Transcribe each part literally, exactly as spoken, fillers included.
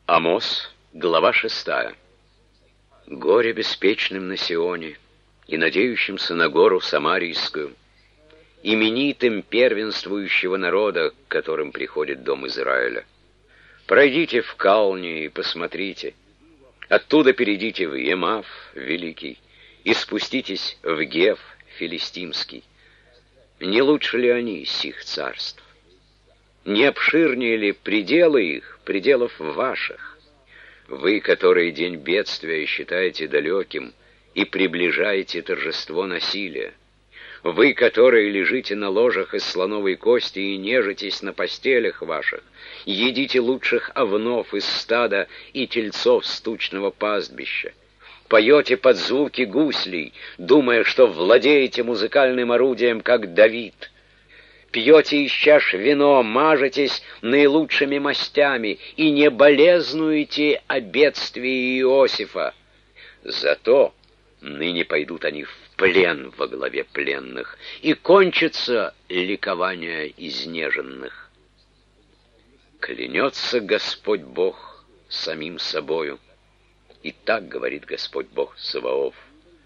Амос, глава шестая. Горе беспечным на Сионе и надеющимся на гору Самарийскую, именитым первенствующего народа, к которым приходит дом Израиля. Пройдите в Кални и посмотрите, оттуда перейдите в Емав великий и спуститесь в Гев филистимский. Не лучше ли они сих царств? Не обширнее ли пределы их, пределов ваших? Вы, которые день бедствия считаете далеким и приближаете торжество насилия. Вы, которые лежите на ложах из слоновой кости и нежитесь на постелях ваших, едите лучших овнов из стада и тельцов с тучного пастбища, поете под звуки гуслей, думая, что владеете музыкальным орудием, как Давид, пьете из чаш вино, мажетесь наилучшими мастями и не болезнуете о бедствии Иосифа. Зато ныне пойдут они в плен во главе пленных, и кончится ликование изнеженных. Клянется Господь Бог самим собою, и так говорит Господь Бог Саваоф: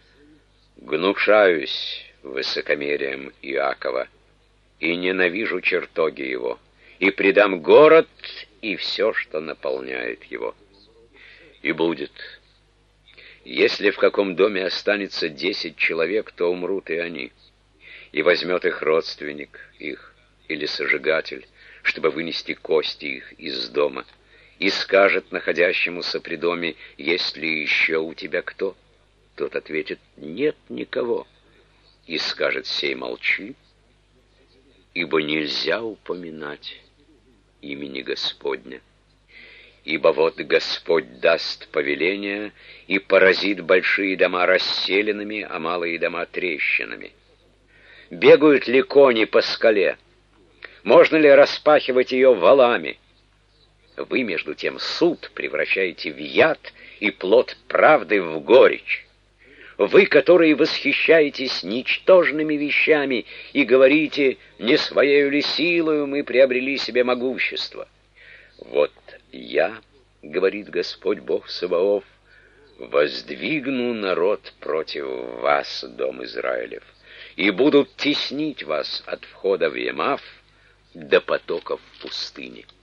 гнушаюсь высокомерием Иакова, и ненавижу чертоги его, и предам город и все, что наполняет его. И будет, если в каком доме останется десять человек, то умрут и они, и возьмет их родственник их или сожигатель, чтобы вынести кости их из дома, и скажет находящемуся при доме: есть ли еще у тебя кто? Тот ответит: нет никого. И скажет сей: молчи, ибо нельзя упоминать имени Господня. Ибо вот Господь даст повеление и поразит большие дома расселенными, а малые дома трещинами. Бегают ли кони по скале? Можно ли распахивать ее валами? Вы, между тем, суд превращаете в яд и плод правды в горечь. Вы, которые восхищаетесь ничтожными вещами и говорите: не своею ли силою мы приобрели себе могущество? Вот я, говорит Господь Бог Саваоф, воздвигну народ против вас, дом Израилев, и будут теснить вас от входа в Емав до потоков пустыни.